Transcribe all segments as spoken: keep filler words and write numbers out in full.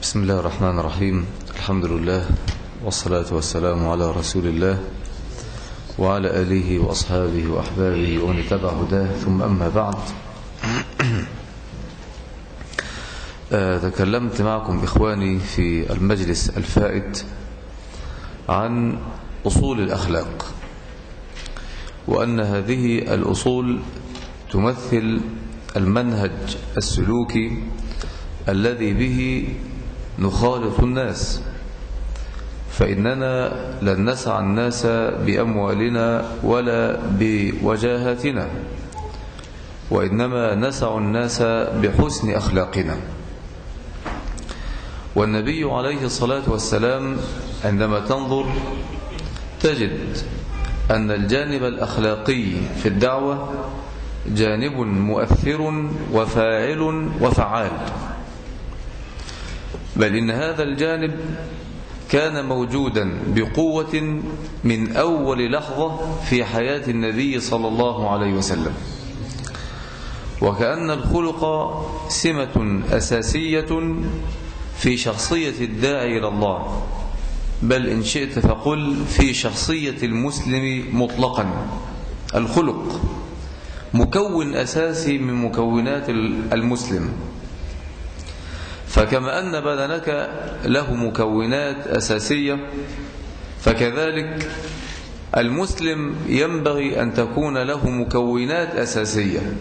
بسم الله الرحمن الرحيم. الحمد لله والصلاة والسلام على رسول الله وعلى آله وأصحابه وأحبابه ومن اتبع هداه، ثم أما بعد. تكلمت معكم إخواني في المجلس الفائت عن أصول الأخلاق، وأن هذه الأصول تمثل المنهج السلوكي الذي به نخالط الناس، فإننا لن نسع الناس بأموالنا ولا بوجاهاتنا، وإنما نسع الناس بحسن أخلاقنا. والنبي عليه الصلاة والسلام عندما تنظر تجد أن الجانب الأخلاقي في الدعوة جانب مؤثر وفاعل وفعال، بل إن هذا الجانب كان موجودا بقوة من أول لحظة في حياة النبي صلى الله عليه وسلم، وكأن الخلق سمة أساسية في شخصية الداعي إلى الله، بل إن شئت فقل في شخصية المسلم مطلقا. الخلق مكون أساسي من مكونات المسلم، فكما أن بدنك له مكونات أساسية، فكذلك المسلم ينبغي أن تكون له مكونات أساسية.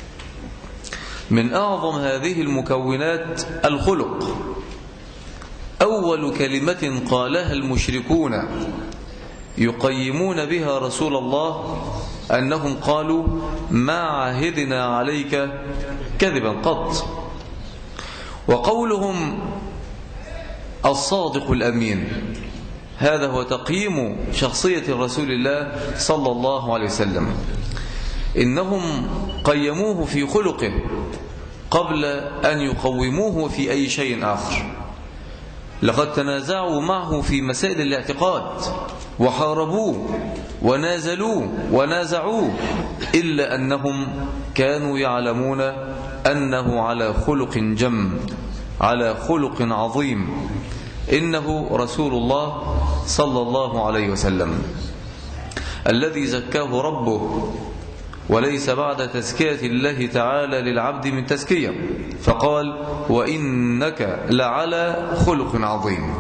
من أعظم هذه المكونات الخلق. أول كلمة قالها المشركون يقيمون بها رسول الله أنهم قالوا: ما عهدنا عليك كذبا قط. وقولهم الصادق الأمين، هذا هو تقييم شخصية رسول الله صلى الله عليه وسلم. إنهم قيموه في خلقه قبل أن يقوموه في أي شيء آخر. لقد تنازعوا معه في مسائل الاعتقاد وحاربوه ونازلوه ونازعوه، إلا أنهم كانوا يعلمون أنه على خلق جم، على خلق عظيم، إنه رسول الله صلى الله عليه وسلم الذي زكاه ربه، وليس بعد تزكية الله تعالى للعبد من تزكية، فقال: وإنك لعلى خلق عظيم.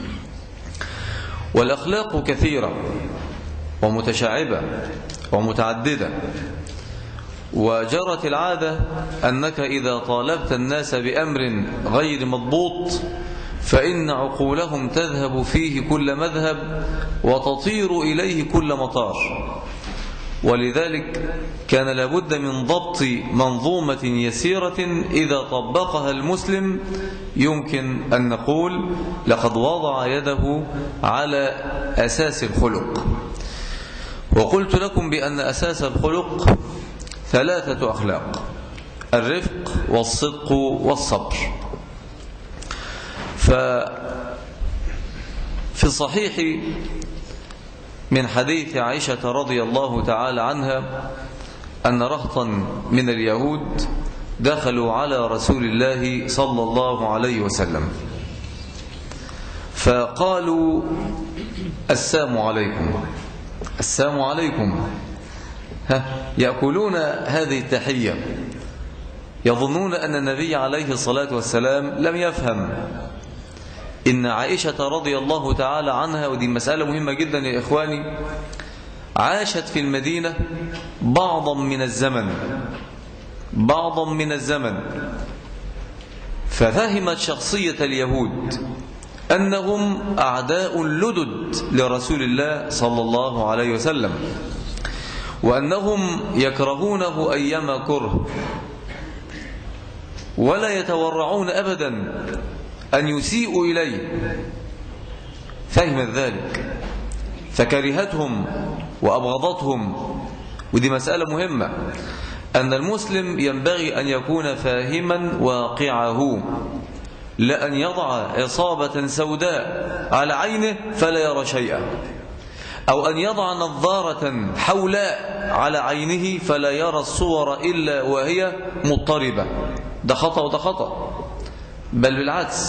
والأخلاق كثيرة ومتشعبة ومتعددة، وجرت العادة أنك إذا طالبت الناس بأمر غير مضبوط فإن عقولهم تذهب فيه كل مذهب وتطير إليه كل مطار. ولذلك كان لابد من ضبط منظومة يسيرة إذا طبقها المسلم يمكن أن نقول لقد وضع يده على أساس الخلق. وقلت لكم بأن أساس الخلق ثلاثة أخلاق: الرفق والصدق والصبر. ففي الصحيح من حديث عائشة رضي الله تعالى عنها أن رهطا من اليهود دخلوا على رسول الله صلى الله عليه وسلم فقالوا: السلام عليكم السلام عليكم. ها يأكلون هذه التحية، يظنون أن النبي عليه الصلاة والسلام لم يفهم. إن عائشة رضي الله تعالى عنها، ودي مسألة مهمة جدا يا إخواني، عاشت في المدينة بعضا من الزمن بعضا من الزمن ففهمت شخصية اليهود أنهم أعداء لدد لرسول الله صلى الله عليه وسلم، وأنهم يكرهونه أيما كره، ولا يتورعون أبدا أن يسيئوا إليه. فهمت ذلك فكرهتهم وأبغضتهم. ودي مسألة مهمة، أن المسلم ينبغي أن يكون فاهما واقعه، لا أن يضع عصابة سوداء على عينه فلا يرى شيئا، أو أن يضع نظارة حولاء على عينه فلا يرى الصور إلا وهي مضطربة. ده خطأ وده خطأ، بل بالعكس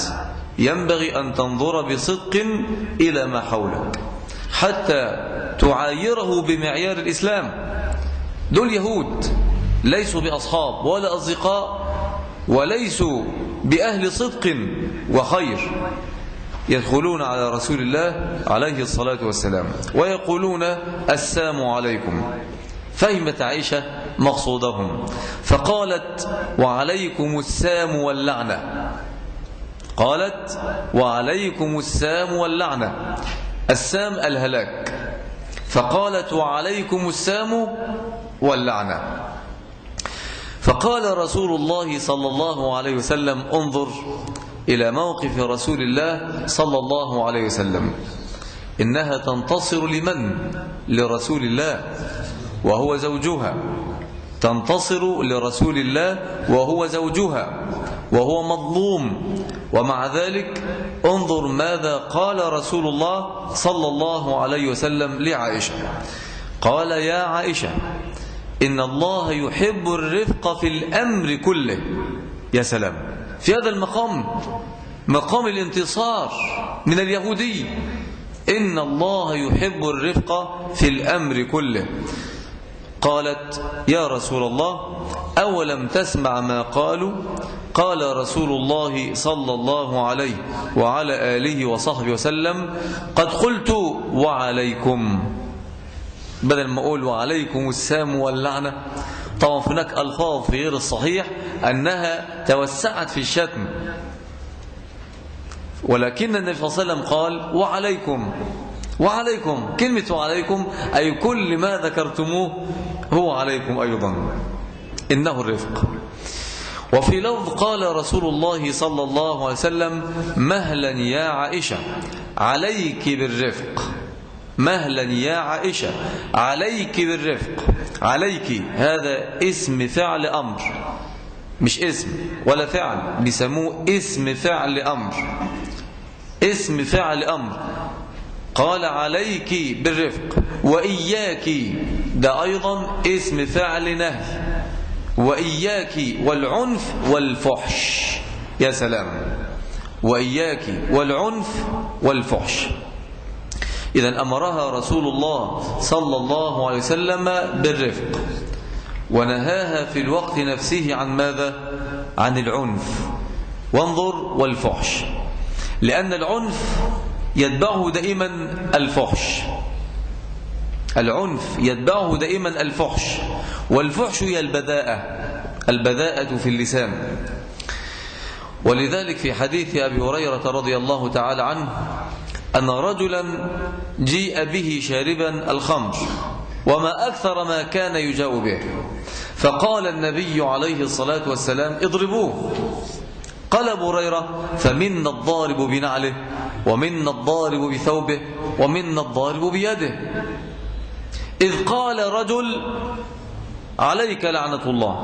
ينبغي أن تنظر بصدق إلى ما حولك حتى تعايره بمعيار الإسلام. دول يهود ليسوا بأصحاب ولا أصدقاء وليسوا بأهل صدق وخير، يدخلون على رسول الله عليه الصلاة والسلام ويقولون السلام عليكم. فهمت عائشة مقصودهم فقالت وعليكم السام واللعنة. قالت وعليكم السام واللعنة، السام الهلاك، فقالت وعليكم السام واللعنة. فقال رسول الله صلى الله عليه وسلم انظر إلى موقف رسول الله صلى الله عليه وسلم، إنها تنتصر لمن؟ لرسول الله وهو زوجها، تنتصر لرسول الله وهو زوجها وهو مظلوم، ومع ذلك انظر ماذا قال رسول الله صلى الله عليه وسلم لعائشة. قال يا عائشة إن الله يحب الرفق في الأمر كله. يا سلام، في هذا المقام مقام الانتصار من اليهودي، إن الله يحب الرفق في الأمر كله. قالت يا رسول الله أولم تسمع ما قالوا؟ قال رسول الله صلى الله عليه وعلى آله وصحبه وسلم قد قلت وعليكم، بدل ما أقول وعليكم السام واللعنة. طبعا هناك ألفاظ في غير الصحيح أنها توسعت في الشتم، ولكن النبي صلى الله عليه وسلم قال وعليكم. وعليكم كلمة وعليكم أي كل ما ذكرتموه هو عليكم أيضا، إنه الرفق. وفي لفظ قال رسول الله صلى الله عليه وسلم مهلا يا عائشة عليك بالرفق، مهلا يا عائشة عليك بالرفق. عليك هذا اسم فعل أمر، مش اسم ولا فعل، بيسموه اسم فعل أمر، اسم فعل أمر. قال عليك بالرفق. وإياك ده أيضا اسم فعل نهي، وإياك والعنف والفحش. يا سلام، وإياك والعنف والفحش. إذن أمرها رسول الله صلى الله عليه وسلم بالرفق، ونهاها في الوقت نفسه عن ماذا؟ عن العنف. وانظر والفحش، لأن العنف يتبعه دائما الفحش، العنف يتبعه دائما الفحش، والفحش هي البذاءة، البذاءة في اللسان. ولذلك في حديث أبي هريرة رضي الله تعالى عنه أن رجلا جيء به شاربا الخمر وما أكثر ما كان يجاء به، فقال النبي عليه الصلاة والسلام اضربوه. قال أبو هريرة فمنا الضارب بنعله ومنا الضارب بثوبه ومنا الضارب بيده، إذ قال رجل عليك لعنة الله،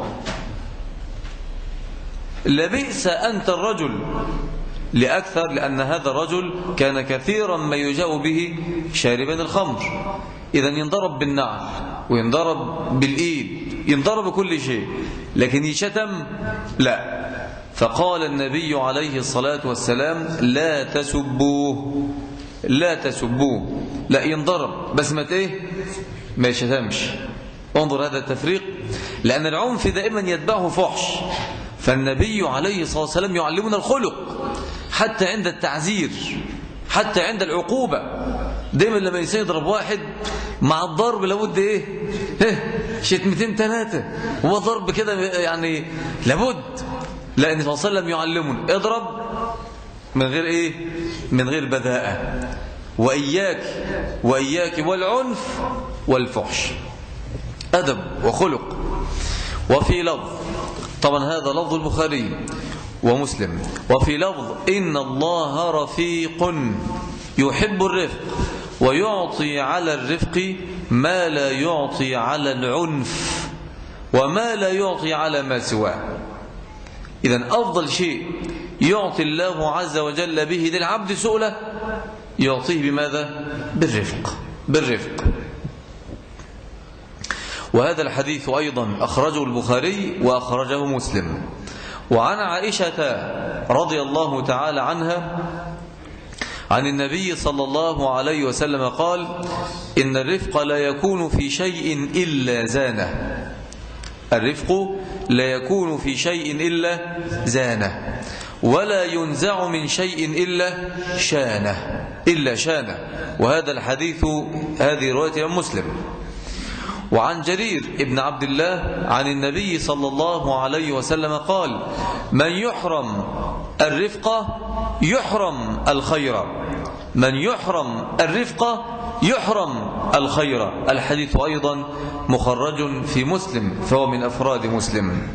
لبئس أنت الرجل، لأكثر لأن هذا الرجل كان كثيرا ما يجاء به شاربا الخمر. إذن ينضرب بالنعل وينضرب بالإيد، ينضرب بكل شيء، لكن يشتم لا. فقال النبي عليه الصلاة والسلام لا تسبوه، لا تسبوه، لا ينضرب بس ما ايه ما يشتمش. انظر هذا التفريق، لأن العنف دائما يتبعه فحش، فالنبي عليه الصلاة والسلام يعلمنا الخلق حتى عند التعزير، حتى عند العقوبة. دائما لما ينسى يضرب واحد مع الضرب لابد ايه, إيه؟ شتمتين ثلاثة، هو ضرب كده يعني لابد. لا، النبي صلى الله عليه وسلم يعلمنا اضرب من غير ايه من غير بذاءة. وإياك وإياك والعنف والفحش، أدب وخلق. وفي لفظ، طبعا هذا لفظ البخاري ومسلم، وفي لفظ إن الله رفيق يحب الرفق ويعطي على الرفق ما لا يعطي على العنف وما لا يعطي على ما سواه. إذن أفضل شيء يعطي الله عز وجل به للعبد سؤله يعطيه بماذا؟ بالرفق، بالرفق. وهذا الحديث أيضا أخرجه البخاري وأخرجه مسلم. وعن عائشة رضي الله تعالى عنها عن النبي صلى الله عليه وسلم قال: إن الرفق لا يكون في شيء إلا زانه. الرفق لا يكون في شيء إلا زانه، ولا ينزع من شيء إلا شانه إلا شانه. وهذا الحديث هذه رواية مسلم. وعن جرير ابن عبد الله عن النبي صلى الله عليه وسلم قال: من يحرم الرفق يحرم الخير، من يحرم الرفق يحرم الخير. الحديث أيضا مخرج في مسلم، فهو من أفراد مسلم.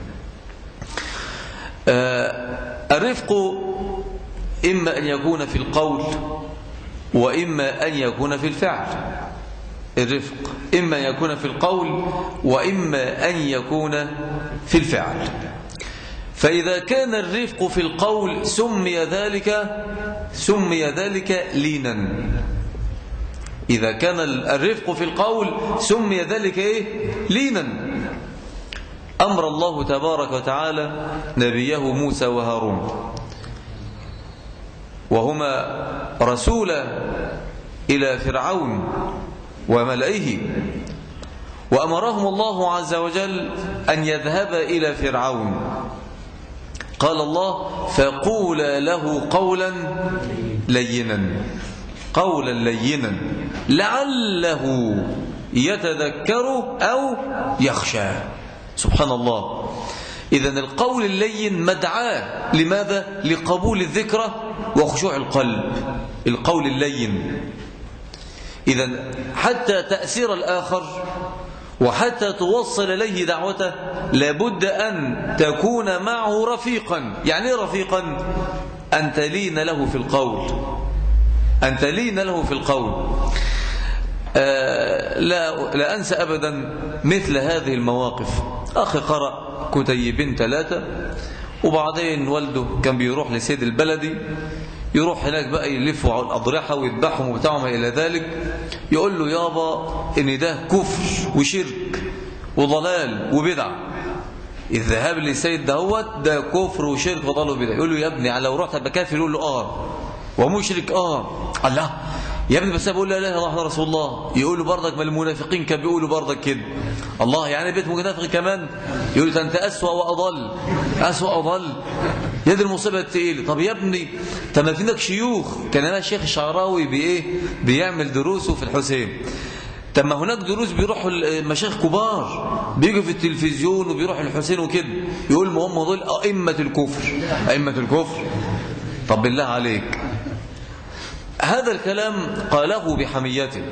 الرفق إما أن يكون في القول وإما أن يكون في الفعل. الرفق إما أن يكون في القول وإما أن يكون في الفعل. فإذا كان الرفق في القول سمي ذلك سمي ذلك لينا. إذا كان الرفق في القول سمي ذلك إيه؟ لينا. أمر الله تبارك وتعالى نبيه موسى وهارون، وهما رسولا إلى فرعون وملئه، وأمرهم الله عز وجل أن يذهب إلى فرعون. قال الله: فقولا له قولا لينا، قولا لينا لعله يتذكر أو يخشى. سبحان الله. إذن القول اللين مدعاة لماذا؟ لقبول الذكرى وخشوع القلب. القول اللين إذن حتى تأثير الآخر وحتى توصل إليه دعوته لابد أن تكون معه رفيقا. يعني رفيقا أن تلين له في القول، أن تلين له في القول. آه لا, لا أنسى أبدا مثل هذه المواقف. أخي قرأ كتيبين ثلاثة، وبعدين والده كان بيروح لسيد البلدي، يروح هناك بقى يلفوا على الأضرحة ويذبحهم وبتاعهم إلى ذلك. يقول له: يابا إن ده كفر وشرك وضلال وبدع. الذهاب للسيد دهوت ده كفر وشرك وضلال وبدع. يقول له: يا ابني لو رحت أبقى كافر. يقول له: آه. ومشرك؟ آه. الله يا ابني بس بقول لا اله الا الله رسول الله. يقولوا برضك ما المنافقين كانوا بيقولوا برضك كده. الله يعني بيت منافق كمان؟ يقول له: انت اسوأ واضل، اسوأ واضل. يا دي المصيبه الثقيله. طب يا ابني طب ما فينك شيوخ. كان انا الشيخ الشعراوي بايه بيعمل دروسه في الحسين. طب ما هناك دروس بيروحوا المشايخ كبار بيجوا في التلفزيون وبيروحوا الحسين وكده. يقول ما هم دول ائمه الكفر، ائمه الكفر. طب بالله عليك، هذا الكلام قاله بحميته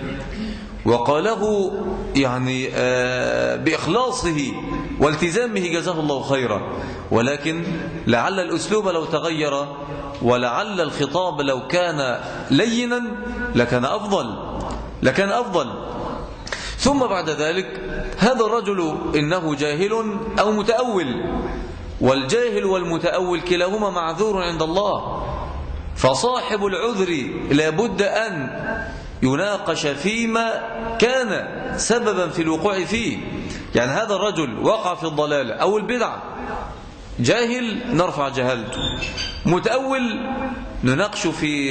وقاله يعني بإخلاصه والتزامه جزاه الله خيرا، ولكن لعل الأسلوب لو تغير ولعل الخطاب لو كان لينا لكان أفضل لكان أفضل. ثم بعد ذلك هذا الرجل إنه جاهل أو متأول، والجاهل والمتأول كلاهما معذور عند الله. فصاحب العذر لابد أن يناقش فيما كان سببا في الوقوع فيه. يعني هذا الرجل وقع في الضلالة أو البدعة، جاهل نرفع جهالته، متأول نناقش في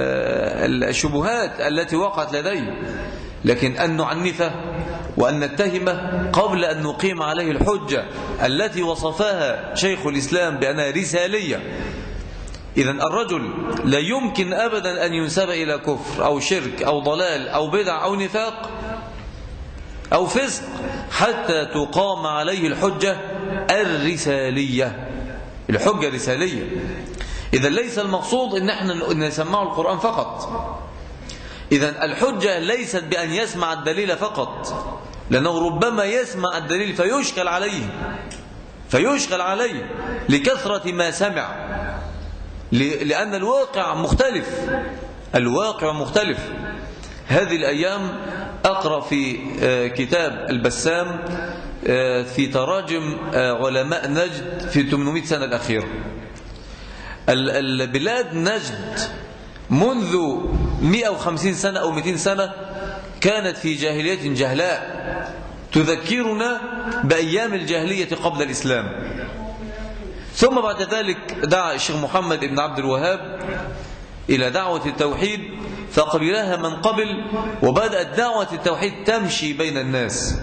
الشبهات التي وقعت لديه، لكن أن نعنفه وأن نتهمه قبل أن نقيم عليه الحجة التي وصفها شيخ الإسلام بأنها رسالية. إذن الرجل لا يمكن أبدا أن ينسب إلى كفر أو شرك أو ضلال أو بدع أو نفاق أو فسق حتى تقام عليه الحجة الرسالية. الحجة الرسالية. إذن ليس المقصود إن احنا نسمع القرآن فقط. إذن الحجة ليست بأن يسمع الدليل فقط، لأنه ربما يسمع الدليل فيشكل عليه فيشكل عليه لكثرة ما سمع، لأن الواقع مختلف الواقع مختلف. هذه الأيام أقرأ في كتاب البسام في تراجم علماء نجد في ثمانمائة سنة الأخيرة. البلاد نجد منذ مئة وخمسين سنة أو مئتين سنة كانت في جاهلية جهلاء تذكرنا بأيام الجاهلية قبل الإسلام. ثم بعد ذلك دعا الشيخ محمد بن عبد الوهاب إلى دعوة التوحيد فقبلها من قبل، وبدأت دعوة التوحيد تمشي بين الناس،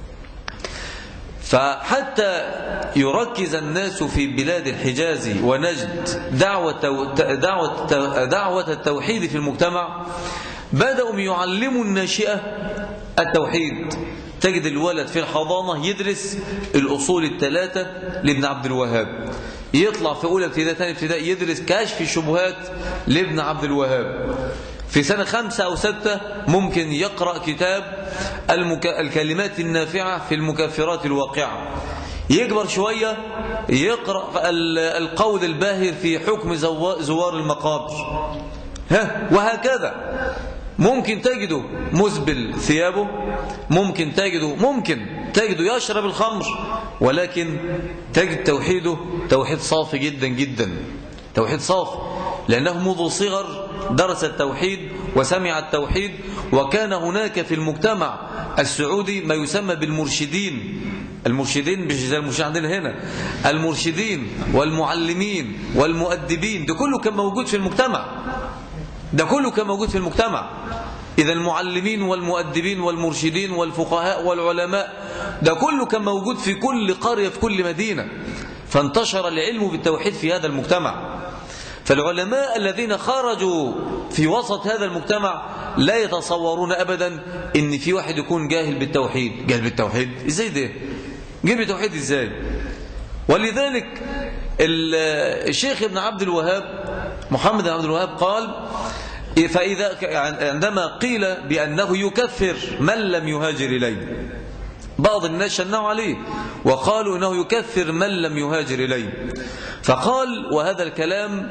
فحتى يركز الناس في بلاد الحجاز ونجد دعوة, دعوة, دعوة التوحيد في المجتمع، بدأوا يعلموا الناشئة التوحيد. تجد الولد في الحضانة يدرس الأصول الثلاثة لابن عبد الوهاب، يطلع في أولى ابتدائي ثاني ابتدائي يدرس كشف الشبهات لابن عبد الوهاب، في سنة خمسة أو ستة ممكن يقرأ كتاب المك... الكلمات النافعة في المكفرات الواقعة، يكبر شوية يقرأ القول الباهر في حكم زوار المقابر، ها وهكذا. ممكن تجده مزبل ثيابه، ممكن تجده ممكن تجده يشرب الخمر، ولكن تجد توحيده توحيد صافي جدا جدا، توحيد صافي، لأنه منذ صغر درس التوحيد وسمع التوحيد. وكان هناك في المجتمع السعودي ما يسمى بالمرشدين، المرشدين مش زي المرشدين عندنا هنا، المرشدين والمعلمين والمؤدبين، ده كله كان موجود في المجتمع، ده كله كان موجود في المجتمع. إذا المعلمين والمؤدبين والمرشدين والفقهاء والعلماء ده كله كان موجود في كل قرية في كل مدينة، فانتشر العلم بالتوحيد في هذا المجتمع. فالعلماء الذين خرجوا في وسط هذا المجتمع لا يتصورون أبدا إن في واحد يكون جاهل بالتوحيد. جاهل بالتوحيد إزاي؟ ده جاهل بالتوحيد إزاي؟ ولذلك الشيخ ابن عبد الوهاب محمد بن عبد الوهاب قال: فإذا عندما قيل بأنه يكفر من لم يهاجر إليه، بعض الناس شنعوا عليه وقالوا أنه يكفر من لم يهاجر إليه، فقال، وهذا الكلام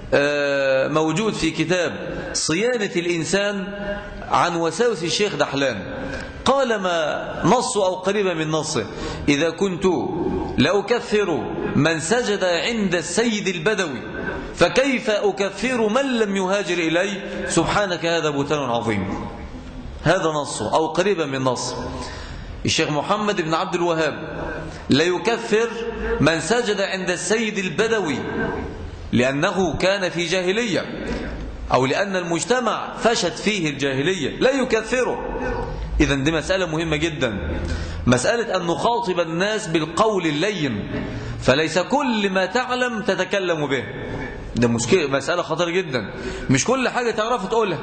موجود في كتاب صيانة الإنسان عن وساوس الشيخ دحلان، قال ما نصه أو قريبا من نصه: إذا كنت لأكفر من سجد عند السيد البدوي فكيف أكفر من لم يهاجر إليه؟ سبحانك هذا بهتان عظيم. هذا نصه أو قريبا من نص الشيخ محمد بن عبد الوهاب: لا يكفر من سجد عند السيد البدوي لأنه كان في جاهلية أو لأن المجتمع فشت فيه الجاهلية، لا يكفره. إذن دي مسألة مهمة جدا، مسألة أن نخاطب الناس بالقول اللين، فليس كل ما تعلم تتكلم به. ده مشكلة، مسألة خطر جدا، مش كل حاجة تعرف تقولها.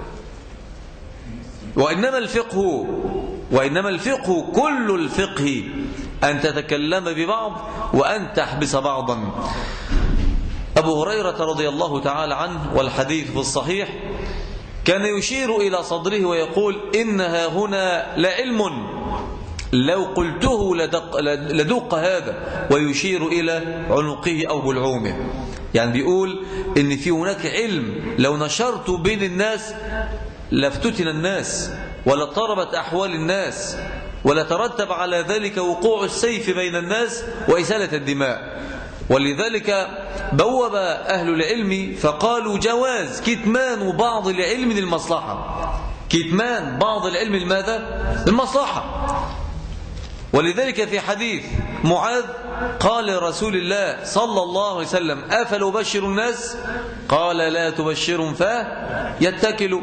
وإنما الفقه وإنما الفقه كل الفقه أن تتكلم ببعض وأن تحبس بعضا. أبو هريرة رضي الله تعالى عنه والحديث في الصحيح كان يشير إلى صدره ويقول: إنها هنا لعلم لو قلته لدق, لدق هذا، ويشير إلى عنقه أو بلعومه. يعني بيقول إن في هناك علم لو نشرت بين الناس لافتتن الناس ولطربت أحوال الناس ولترتب على ذلك وقوع السيف بين الناس وإسالة الدماء. ولذلك بوب أهل العلم فقالوا: جواز كتمان بعض العلم للمصلحة، كتمان بعض العلم لماذا؟ للمصلحة. ولذلك في حديث معاذ قال رسول الله صلى الله عليه وسلم: أفل أبشر الناس؟ قال: لا تبشرهم فيتكلوا،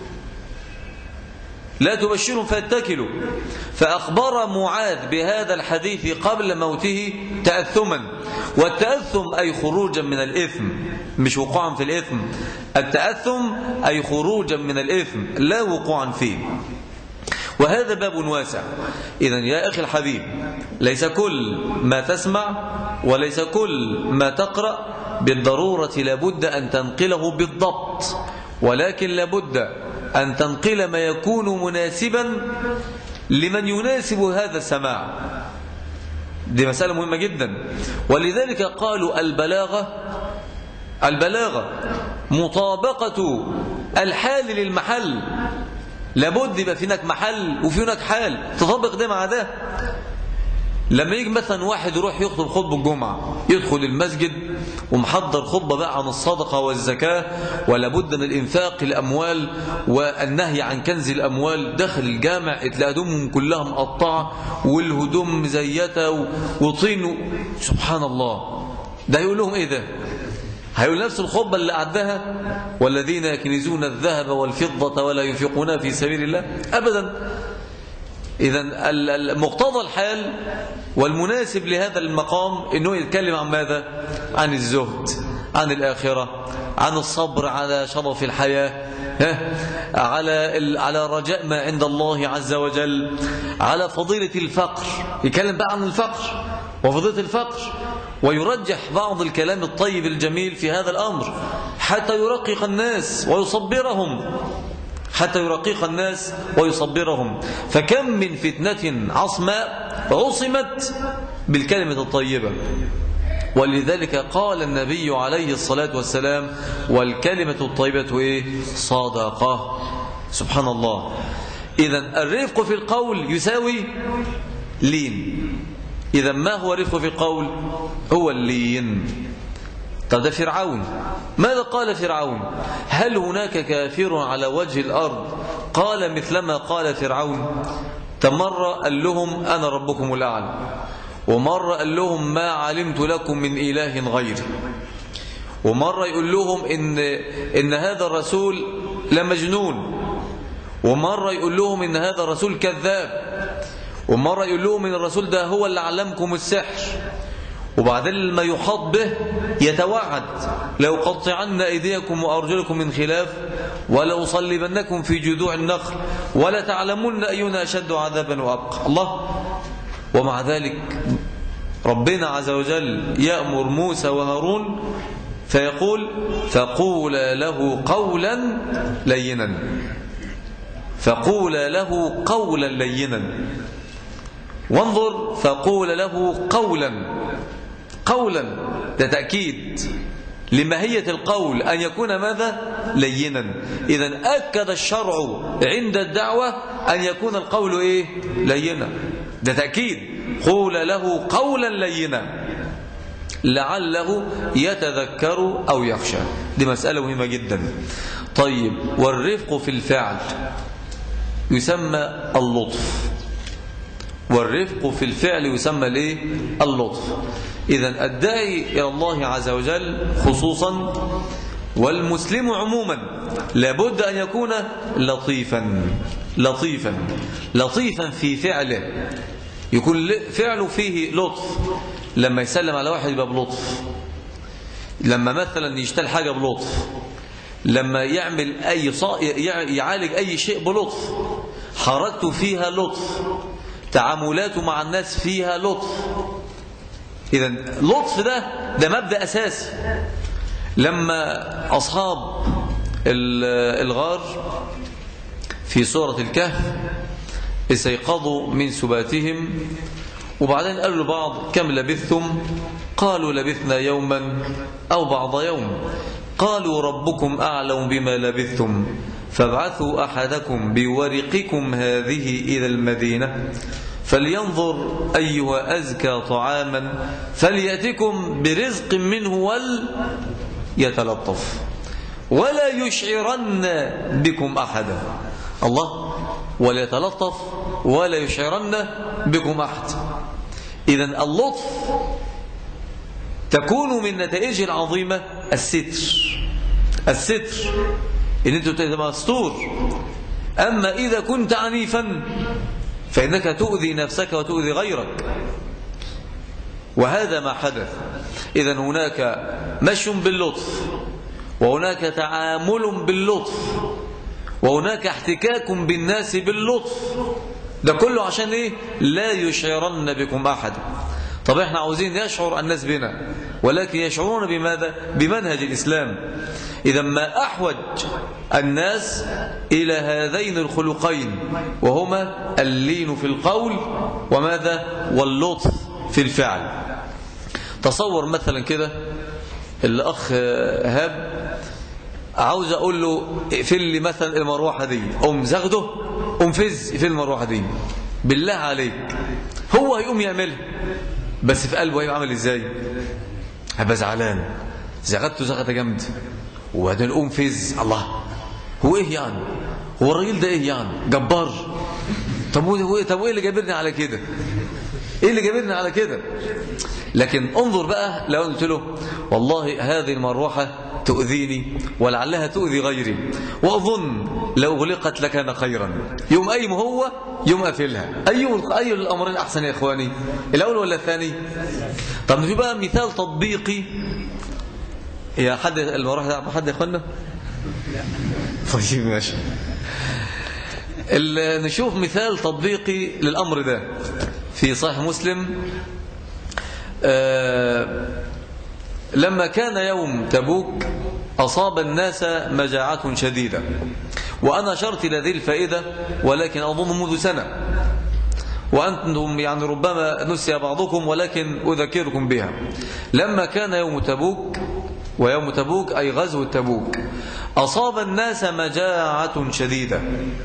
لا تبشرهم فيتكلوا. فأخبر معاذ بهذا الحديث قبل موته تأثما، والتأثم أي خروجا من الإثم، مش وقوعا في الإثم. التأثم أي خروجا من الإثم لا وقوعا فيه. وهذا باب واسع. إذن يا أخي الحبيب، ليس كل ما تسمع وليس كل ما تقرأ بالضرورة لابد أن تنقله بالضبط، ولكن لابد أن تنقل ما يكون مناسبا لمن يناسب هذا السماع. دي مسألة مهمة جدا. ولذلك قالوا البلاغة البلاغة مطابقة الحال للمحل. لابد يبقى في هناك محل وفي هناك حال، تطبق ده مع ده. لما يجي مثلا واحد يروح يخطب خطبة الجمعة، يدخل المسجد ومحضر خطبة بقى عن الصدقة والزكاة ولا بد من الإنفاق الأموال والنهي عن كنز الأموال، داخل الجامع تلاقي هدومهم كلها مقطعة والهدوم مزيتة وطين، سبحان الله. ده هيقول لهم ايه ده؟ هيقول نفس الخطبة اللي أعدها والذين يكنزون الذهب والفضة ولا ينفقونها في سبيل الله أبدا. إذن المقتضى الحال والمناسب لهذا المقام إنه يتكلم عن ماذا؟ عن الزهد، عن الآخرة، عن الصبر على شرف الحياة، على على رجاء ما عند الله عز وجل، على فضيلة الفقر. يتكلم بقى عن الفقر وفضيلة الفقر، ويرجح بعض الكلام الطيب الجميل في هذا الأمر حتى يرقق الناس ويصبرهم، حتى يرقق الناس ويصبرهم. فكم من فتنة عصماء عصمت بالكلمة الطيبة. ولذلك قال النبي عليه الصلاة والسلام: والكلمة الطيبة إيه؟ صدقة. سبحان الله. إذن الرفق في القول يساوي لين. إذا ما هو رفق في القول؟ هو اللين. طب ده فرعون، ماذا قال فرعون؟ هل هناك كافر على وجه الأرض قال مثلما قال فرعون؟ مرة قال لهم أنا ربكم الأعلى، ومرة قال لهم ما علمت لكم من إله غيري، ومرة يقول لهم إن, إن هذا الرسول لمجنون، ومرة يقول لهم إن هذا الرسول كذاب، ومرة يقول لهم إن الرسول ده هو اللي علمكم السحر. وبعدين لما يحاط به يتوعد: لو قطعن أيديكم وأرجلكم من خلاف ولو صلبنكم في جذوع النخل ولا تعلمون أينا أشد عذابا وأبقى. الله. ومع ذلك ربنا عز وجل يأمر موسى وهارون فيقول: فقولا له قولا لينا، فقولا له قولا لينا. وانظر: فقول له قولا. قولا ده تأكيد لماهية القول أن يكون ماذا؟ لينا. إذن أكد الشرع عند الدعوة أن يكون القول إيه؟ لينا. ده تأكيد. قول له قولا لينا لعله يتذكر أو يخشى. دي مسألة مهمة جدا. طيب، والرفق في الفعل يسمى اللطف، والرفق في الفعل يسمى الايه؟ اللطف. إذن الداعي إلى الله عز وجل خصوصا والمسلم عموما لابد أن يكون لطيفا لطيفا لطيفا في فعله، يكون فعله فيه لطف. لما يسلم على واحد يبقى بلطف، لما مثلا يشتري حاجة بلطف، لما يعمل أي صا... يعالج أي شيء بلطف، حركته فيها لطف، تعاملاته مع الناس فيها لطف. إذن لطف ده ده مبدأ أساسي. لما أصحاب الغار في سورة الكهف استيقظوا من سباتهم وبعدين قالوا لبعض: كم لبثتم؟ قالوا: لبثنا يوما أو بعض يوم. قالوا: ربكم أعلم بما لبثتم فابعثوا أحدكم بورقكم هذه إلى المدينة فلينظر أيها أزكى طعاما فليأتكم برزق منه وليتلطف ولا يشعرن بكم أحدا. الله. وليتلطف ولا يشعرن بكم أحد. إذن اللطف تكون من نتائجه العظيمة الستر. الستر إن أنت تبقى مستور. أما إذا كنت عنيفا فإنك تؤذي نفسك وتؤذي غيرك، وهذا ما حدث. إذن هناك مشي باللطف، وهناك تعامل باللطف، وهناك احتكاك بالناس باللطف. ده كله عشان إيه؟ لا يشعرن بكم أحد. طب احنا عاوزين يشعر الناس بنا، ولكن يشعرون بماذا؟ بمنهج الإسلام. إذا ما أحوج الناس إلى هذين الخلقين، وهما اللين في القول وماذا؟ واللطف في الفعل. تصور مثلا كده الأخ هاب عاوز أقول له اقفل لي مثلا المروحة دي، أم زغده أم فز في المروحة دي، بالله عليك هو هيقوم يعملها، بس في قلبه هيبقى عامل ازاي؟ هبقى زعلان، زغدته زغده جامده، وبعدين قوم فز. الله، هو ايه يعني؟ هو الراجل ده ايه يعني؟ جبار؟ طب هو طب ايه اللي جابرني على كده؟ ايه اللي جابرني على كده؟ لكن انظر بقى لو قلت له والله هذه المروحة تؤذيني ولعلها تؤذي غيري وأظن لو أغلقت لكان خيرا، يوم أي هو يوم أفلها. أي أي الأمرين أحسن يا إخواني، الأول ولا الثاني؟ طب نشوف بقى مثال تطبيقي. يا حد المروحة ده حد يا إخوانا؟ طيب ماشي. نشوف مثال تطبيقي للأمر ده في صحيح مسلم. آه لما كان يوم تبوك أصاب الناس مجاعة شديدة، وأنا أشرت إلى ذي الفائدة ولكن أظن منذ سنة، وأنتم يعني ربما نسي بعضكم ولكن أذكركم بها. لما كان يوم تبوك، ويوم تبوك أي غزو تبوك، أصاب الناس مجاعة شديدة،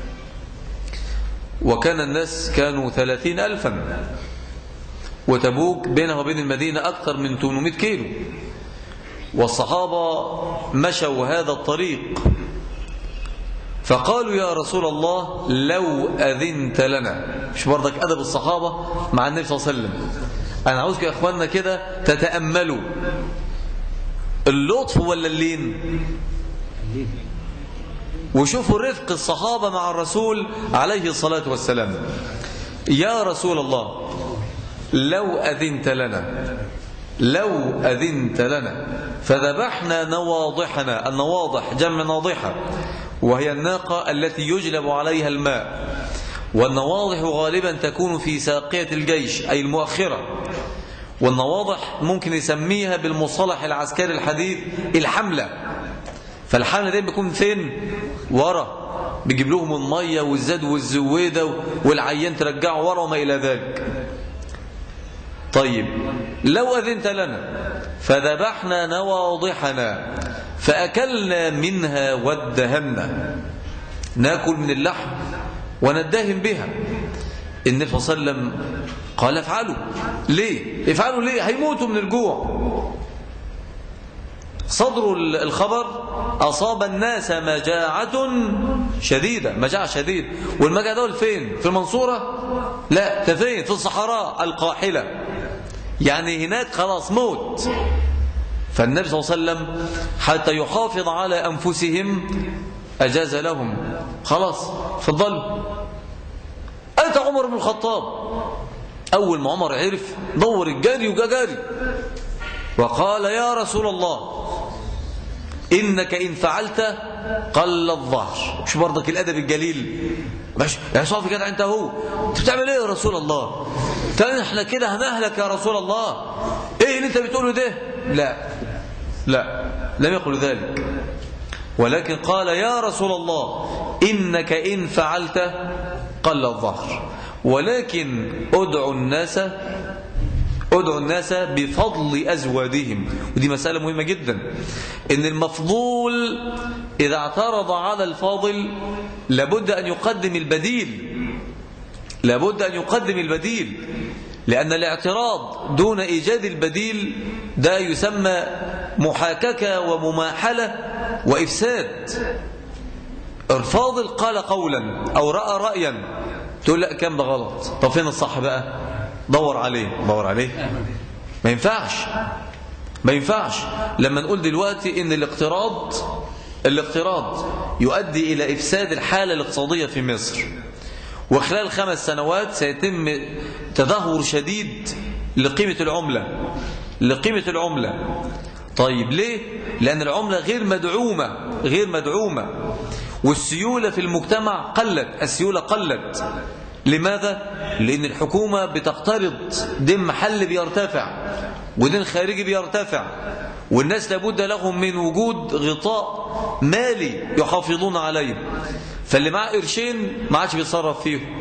وكان الناس كانوا ثلاثين ألفا، وتبوك بينها وبين المدينة أكثر من ثمانمائة كيلو، والصحابة مشوا هذا الطريق، فقالوا يا رسول الله لو أذنت لنا. مش برضك أدب الصحابة مع النبي صلى الله عليه وسلم؟ أنا عاوزك يا أخواننا كده تتأملوا اللطف ولا اللين، وشوفوا رفق الصحابة مع الرسول عليه الصلاة والسلام. يا رسول الله لو أذنت لنا، لو أذنت لنا، فذبحنا نواضحنا. النواضح جمع ناضحة، وهي الناقة التي يجلب عليها الماء، والنواضح غالبا تكون في ساقية الجيش أي المؤخرة. والنواضح ممكن يسميها بالمصطلح العسكري الحديث الحملة. فالحملة دي بيكون فين؟ ورا، بيجيب لهم المية والزاد والزويدة والعيان ترجعه ورا وما إلى ذلك. طيب لو أذنت لنا فذبحنا نواضحنا فأكلنا منها وادهنا، ناكل من اللحم وندهن بها. النبي صلى الله عليه وسلم قال افعلوا. ليه؟ افعلوا ليه؟ هيموتوا من الجوع. صدر الخبر أصاب الناس مجاعة شديدة، مجاعة شديدة. والمجاعة دول فين؟ في المنصورة؟ لا، تفين؟ في الصحراء القاحلة، يعني هناك خلاص موت. فالنبي صلى الله عليه وسلم حتى يحافظ على أنفسهم أجاز لهم، خلاص فضل. أتى عمر بن الخطاب، أول ما عمر عرف دور الجاري وجا جاري وقال يا رسول الله إنك إن فعلت قل الظهر. مش برضك الأدب الجليل؟ ماشي يا صافي كده أنت هو أنت بتعمل إيه يا رسول الله؟ تاني إحنا كده هنهلك يا رسول الله، إيه اللي أنت بتقوله ده؟ لا لا، لم يقل ذلك، ولكن قال يا رسول الله إنك إن فعلت قل الظهر، ولكن أدعو الناس ادعوا الناس بفضل أزوادهم. ودي مسألة مهمة جدا، إن المفضول إذا اعترض على الفاضل لابد أن يقدم البديل، لابد أن يقدم البديل، لأن الاعتراض دون إيجاد البديل ده يسمى محاككة ومماحلة وإفساد. الفاضل قال قولا أو رأى رأيا، تقول لا كم ده غلط، طب فين الصح بقى؟ دور عليه، دور عليه. ما ينفعش، ما ينفعش. لما نقول دلوقتي ان الاقتراض الاقتراض يؤدي الى افساد الحالة الاقتصادية في مصر، وخلال خمس سنوات سيتم تدهور شديد لقيمة العملة، لقيمة العملة. طيب ليه؟ لأن العملة غير مدعومة، غير مدعومة، والسيولة في المجتمع قلت، السيولة قلت. لماذا؟ لأن الحكومة بتقترض، دين محل بيرتفع ودين خارجي بيرتفع، والناس لابد لهم من وجود غطاء مالي يحافظون عليه. فاللي معاه قرشين ما عادش بيتصرف فيهم،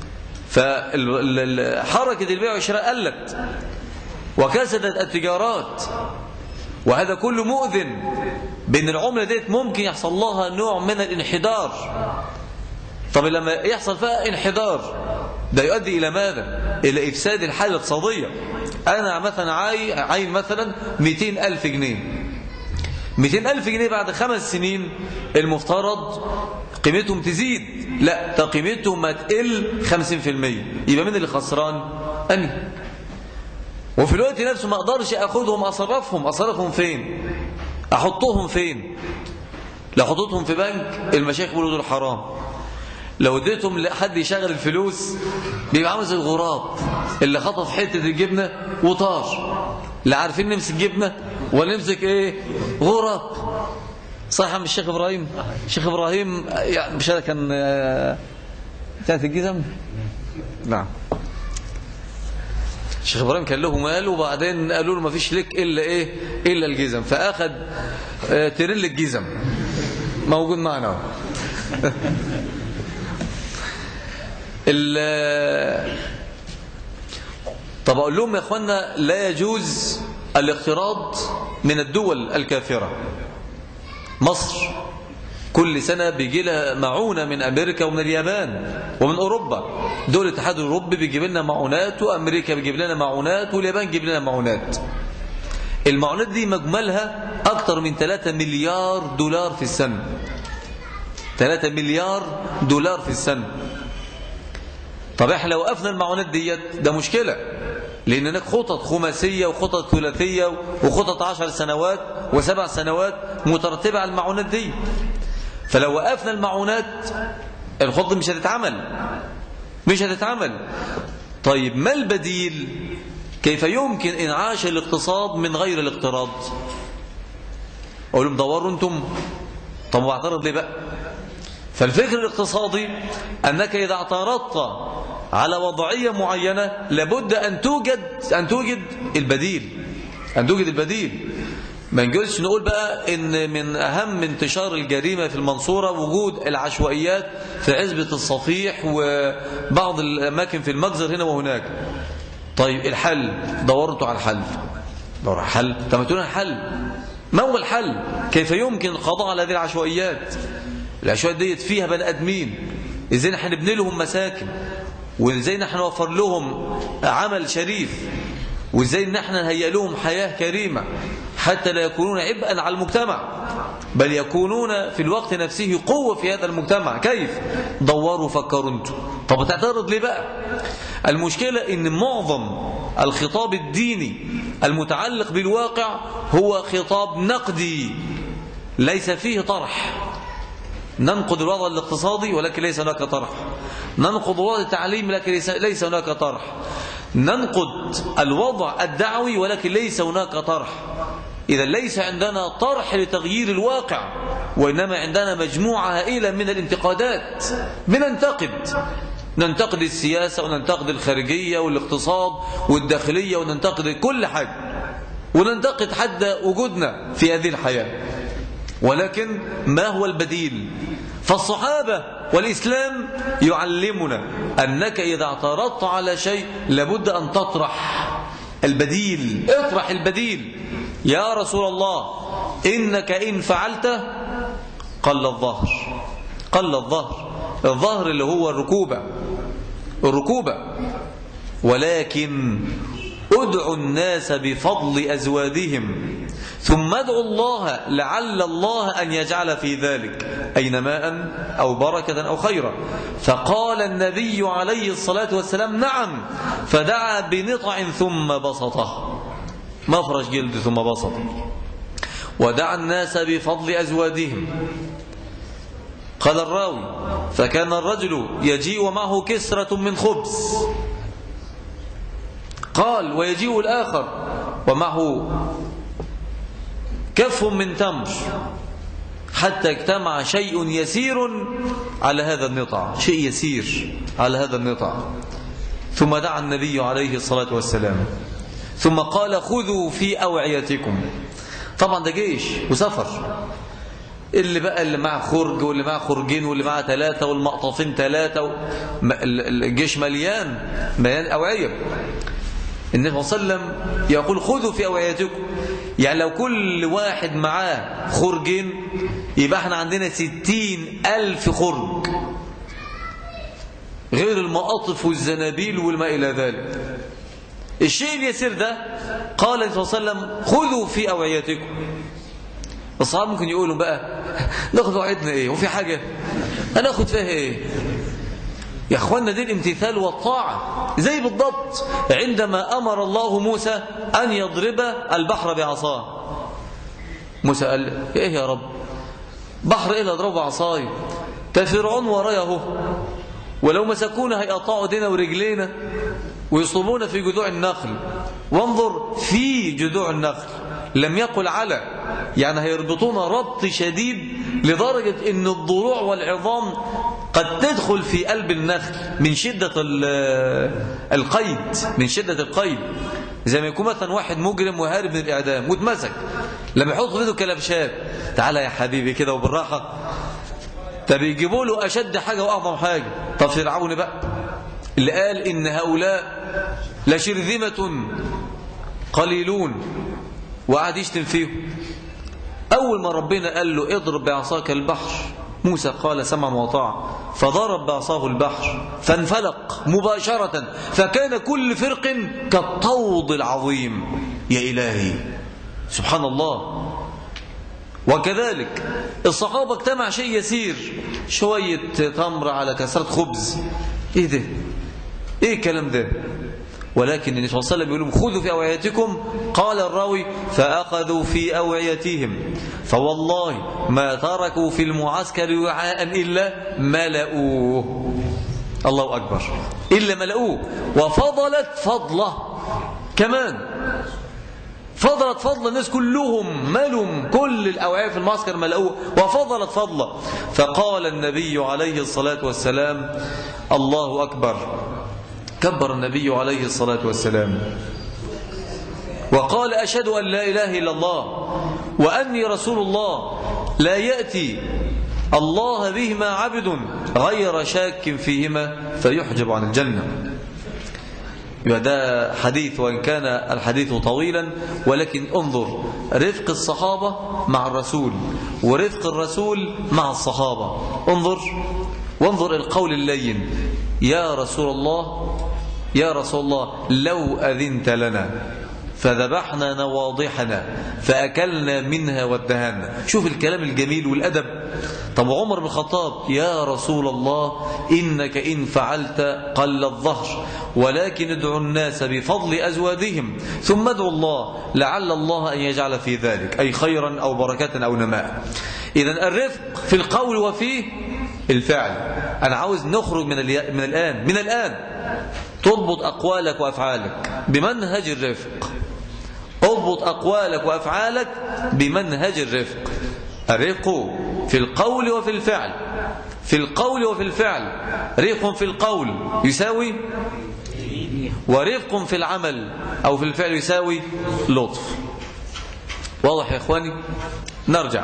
فحركة البيع والشراء قلت وكسدت التجارات، وهذا كله مؤذن بأن العملة ديت ممكن يحصل لها نوع من الانحدار. طب لما يحصل فيها انحدار ده يؤدي إلى ماذا؟ إلى إفساد الحالة الاقتصادية. أنا مثلا عاين عاي مثلا مئتين ألف جنيه، مئتين ألف جنيه بعد خمس سنين المفترض قيمتهم تزيد، لا قيمتهم ما تقل خمسين في المية. يبقى مين اللي خسران؟ أنا وفي الوقت نفسه ما اقدرش اخذهم اصرفهم اصرفهم فين؟ احطهم فين؟ لو حطيتهم في بنك المشايخ بيقولوا دول حرام، لو اديتهم لحد يشغل الفلوس بيبقى عامل زي الغراب اللي خطف حته الجبنه وطار. لا عارفين نمسك جبنه ولا نمسك ايه؟ غراب. صح يا الشيخ ابراهيم؟ الشيخ ابراهيم يعني مش هذا كان بتاعت الجزم؟ نعم. الشيخ ابراهيم كان له مال وبعدين قالوا له ما فيش لك الا ايه؟ الا الجزم، فاخذ تريل الجزم موجود معنا. طب اقول لهم يا اخوانا لا يجوز الاقتراض من الدول الكافرة. مصر كل سنة بيجي لها معونة من أمريكا ومن اليابان ومن أوروبا، دول الاتحاد الأوروبي بيجيب لنا معونات، وأمريكا بيجيب لنا معونات، واليابان بيجيب لنا معونات. المعونات دي مجملها أكثر من ثلاثة مليار دولار في السنة. ثلاثة مليار دولار في السنة. طب احنا لو وقفنا المعونات ديت ده مشكلة، لأن هناك خطط خماسية وخطط ثلاثية وخطط عشر سنوات وسبع سنوات مترتبة على المعونات دي. فلو وقفنا المعونات الخطة مش هتتعمل مش هتتعمل. طيب ما البديل؟ كيف يمكن إنعاش الاقتصاد من غير الاقتراض؟ أقول لهم دوروا أنتم. طب واعترض ليه بقى؟ فالفكر الاقتصادي أنك إذا اعترضت على وضعية معينة لابد أن توجد أن توجد البديل أن توجد البديل. ما نجوزش نقول بقى إن من أهم انتشار الجريمة في المنصورة وجود العشوائيات في عزبة الصفيح وبعض الأماكن في المجزر هنا وهناك. طيب الحل، دورتوا على الحل دوروا على الحل طب ما تقولوا الحل، ما هو الحل؟ كيف يمكن القضاء على هذه العشوائيات؟ العشوائيات ديت فيها بني آدمين، إزاي نحن نبني لهم مساكن، وإزاي نحن نوفر لهم عمل شريف، وإزاي نحن نهيئ لهم حياة كريمة حتى لا يكونون عبئا على المجتمع بل يكونون في الوقت نفسه قوة في هذا المجتمع. كيف؟ دوروا فكروا انتم. طب تعترض ليه بقى؟ المشكلة ان معظم الخطاب الديني المتعلق بالواقع هو خطاب نقدي ليس فيه طرح. ننقد الوضع الاقتصادي ولكن ليس هناك طرح، ننقد الوضع التعليمي لكن ليس هناك طرح، ننقد الوضع الدعوي ولكن ليس هناك طرح. إذا ليس عندنا طرح لتغيير الواقع، وإنما عندنا مجموعة هائلة من الانتقادات. بننتقد ننتقد السياسة وننتقد الخارجية والاقتصاد والداخلية وننتقد كل حاجة، وننتقد حتى وجودنا في هذه الحياة. ولكن ما هو البديل؟ فالصحابة والإسلام يعلمنا أنك إذا اعترضت على شيء لابد أن تطرح البديل. اطرح البديل. يا رسول الله إنك إن فعلت قل الظهر قل الظهر الظهر اللي هو الركوبة الركوبة ولكن ادعوا الناس بفضل أزوادهم ثم ادعوا الله لعل الله أن يجعل في ذلك أين ماء أو بركة أو خيرا. فقال النبي عليه الصلاة والسلام نعم، فدعا بنطع ثم بسطه، مفرش جلد ثم بسطه، ودعا الناس بفضل أزوادهم. قال الراوي فكان الرجل يجيء معه كسرة من خبز، قال ويجيء الآخر ومعه كف من تمر، حتى اجتمع شيء يسير على هذا النطع، شيء يسير على هذا النطع. ثم دعا النبي عليه الصلاة والسلام ثم قال خذوا في أوعيتكم. طبعا ده جيش وسفر، اللي بقى اللي معه خرج واللي معه خرجين واللي معه ثلاثة والمقطفين ثلاثة، الجيش مليان مليان أوعية. النبي صلى الله عليه وسلم يقول خذوا في أوعيتكم، يعني لو كل واحد معاه خرجين يبقى احنا عندنا ستين ألف خرج غير المقاطف والزنابيل والما إلى ذلك. الشيء اليسير ده قال النبي صلى الله عليه وسلم خذوا في أوعيتكم. الصحابة ممكن يقولوا بقى ناخذ وعيتنا ايه وفي حاجة هناخد فيها ايه؟ يا أخوانا دي الامتثال والطاعة. زي بالضبط عندما أمر الله موسى أن يضرب البحر بعصاه. موسى قال إيه يا رب، بحر إيه اللي أضربه بعصاي؟ فرعون ورايه، ولو مسكونا هيقطعوا ايدينا ورجلينا ويصلبونا في جذوع النخل. وانظر في جذوع النخل، لم يقل على، يعني هيربطونا ربط شديد لدرجة ان الضلوع والعظام قد تدخل في قلب النخل من شدة القيد، من شدة القيد. زي ما يكون مثلا واحد مجرم وهارب من الإعدام واتمسك، لما يحط في ايده كلبشات، تعالى يا حبيبي كده وبالراحة، طب يجيبوا له أشد حاجة وأعظم حاجة. طب فرعون بقى اللي قال إن هؤلاء لشرذمة قليلون وقعد يشتم فيهم، أول ما ربنا قال له اضرب بعصاك البحر، موسى قال سمعا وطاعة، فضرب بعصاه البحر فانفلق مباشرة، فكان كل فرق كالطود العظيم. يا إلهي سبحان الله. وكذلك الصحابة اجتمع شيء يسير، شوية تمر على كسرة خبز، ايه ده، ايه الكلام ده؟ ولكن النبي صلى الله عليه وسلم يقول لهم خذوا في أوعيتكم. قال الراوي فأخذوا في أوعيتهم فوالله ما تركوا في المعسكر وعاء إلا ملؤوه. الله أكبر، إلا ملؤوه. وفضلت فضله كمان، فضلت فضل، الناس كلهم ملهم كل الأوعية في المعسكر ملؤوه، وفضلت فضله. فقال النبي عليه الصلاة والسلام الله أكبر، كبر النبي عليه الصلاة والسلام وقال أشهد أن لا إله إلا الله وأني رسول الله، لا يأتي الله بهما عبد غير شاك فيهما فيحجب عن الجنة. يبقى ده حديث، وإن كان الحديث طويلا، ولكن انظر رفق الصحابة مع الرسول ورفق الرسول مع الصحابة. انظر وانظر القول اللين، يا رسول الله يا رسول الله لو أذنت لنا فذبحنا نواضحنا فأكلنا منها وادهنا. شوف الكلام الجميل والأدب. طب عمر بن الخطاب يا رسول الله إنك إن فعلت قل الظهر، ولكن ادعوا الناس بفضل أزوادهم ثم ادعوا الله لعل الله أن يجعل في ذلك أي خيرا أو بركة أو نماء. إذن الرفق في القول وفي الفعل. أنا عاوز نخرج من, من الآن من الآن تضبط أقوالك وأفعالك بمنهج الرفق. اضبط أقوالك وأفعالك بمنهج الرفق. الرفق في القول وفي الفعل، في القول وفي الفعل. رفق في القول يساوي ورفق في العمل أو في الفعل يساوي لطف. واضح يا إخواني؟ نرجع.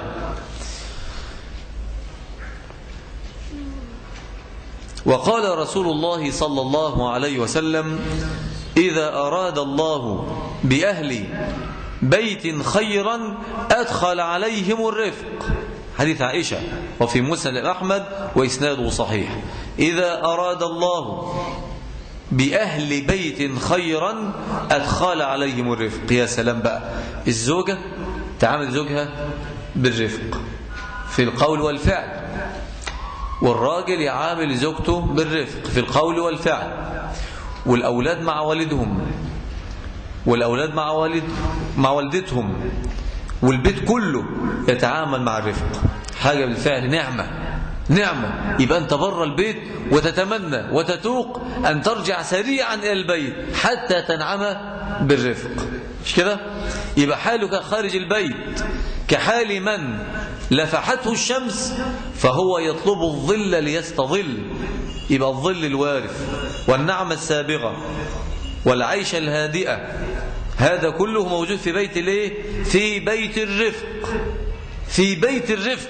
وقال رسول الله صلى الله عليه وسلم إذا أراد الله بأهل بيت خيرا أدخل عليهم الرفق. حديث عائشة وفي مسند أحمد وإسناده صحيح. إذا أراد الله بأهل بيت خيرا أدخل عليهم الرفق. يا سلام بقى، الزوجة تعامل زوجها بالرفق في القول والفعل، والراجل يعامل زوجته بالرفق في القول والفعل، والأولاد مع والدهم، والأولاد مع والد مع والدتهم، والبيت كله يتعامل مع الرفق. حاجة بالفعل نعمة، نعمة. يبقى أنت بره البيت وتتمنى وتتوق أن ترجع سريعا إلى البيت حتى تنعم بالرفق، مش كده؟ يبقى حالك خارج البيت كحال من لفحته الشمس فهو يطلب الظل ليستظل. يبقى الظل الوارف والنعمة السابغة والعيش الهادئة، هذا كله موجود في بيت الايه؟ في بيت الرفق، في بيت الرفق.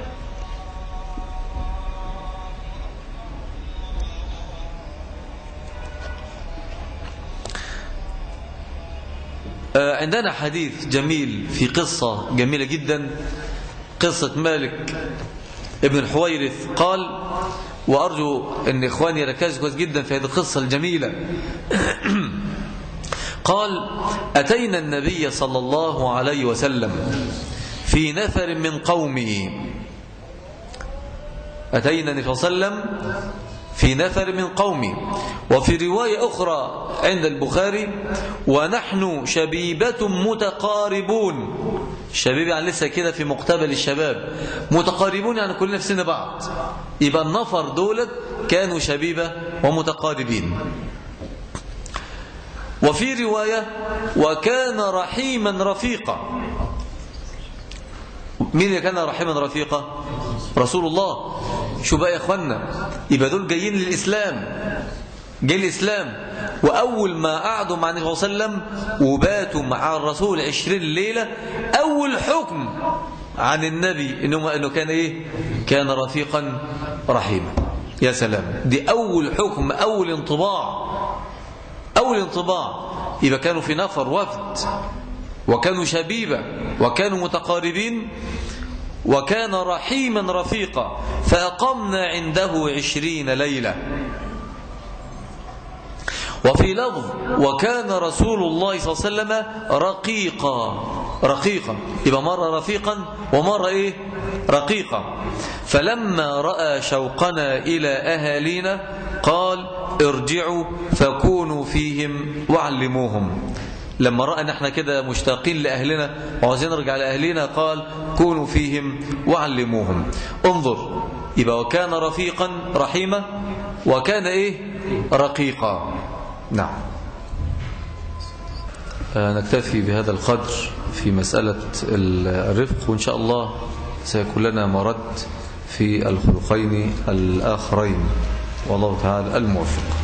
عندنا حديث جميل في قصة جميلة جدا، قصة مالك ابن الحويرث. قال، وأرجو أن إخواني يركزوا كويس جدا في هذه القصة الجميلة. قال أتينا النبي صلى الله عليه وسلم في نفر من قومه. أتينا النبي صلى الله عليه وسلم في نفر من قومي. وفي رواية أخرى عند البخاري ونحن شبيبة متقاربون. الشباب يعني لسه كده في مقتبل الشباب، متقاربون يعني كلنا في سن بعض، يبقى النفر دولت كانوا شبيبة ومتقاربين. وفي رواية وكان رحيما رفيقا. مين اللي كان رحيما رفيقا؟ رسول الله. شو بقى يا اخوانا، يبقى دول جايين للإسلام، جاي الإسلام، وأول ما قعدوا مع النبي صلى الله عليه وسلم وباتوا مع الرسول عشرين ليلة، أول حكم عن النبي إنه, إنه كان إيه؟ كان رفيقا رحيما. يا سلام، دي أول حكم، أول انطباع، أول انطباع. يبقى كانوا في نفر وفد، وكانوا شبيبة، وكانوا متقاربين، وكان رحيما رفيقا. فأقمنا عنده عشرين ليلة. وفي لفظ وكان رسول الله صلى الله عليه وسلم رقيقا. رقيقا يبقى مرة رفيقا ومرة إيه؟ رقيقا. فلما رأى شوقنا إلى أهالينا قال ارجعوا فكونوا فيهم وعلموهم. لما رأى ان احنا كده مشتاقين لأهلنا وعاوزين نرجع لأهلنا قال كونوا فيهم وعلموهم. انظر، يبقى وكان رفيقا رحيما وكان ايه؟ رقيقا. نعم. نكتفي بهذا القدر في مسألة الرفق، وإن شاء الله سيكون لنا مرد في الخلقين الآخرين، والله تعالى الموفق.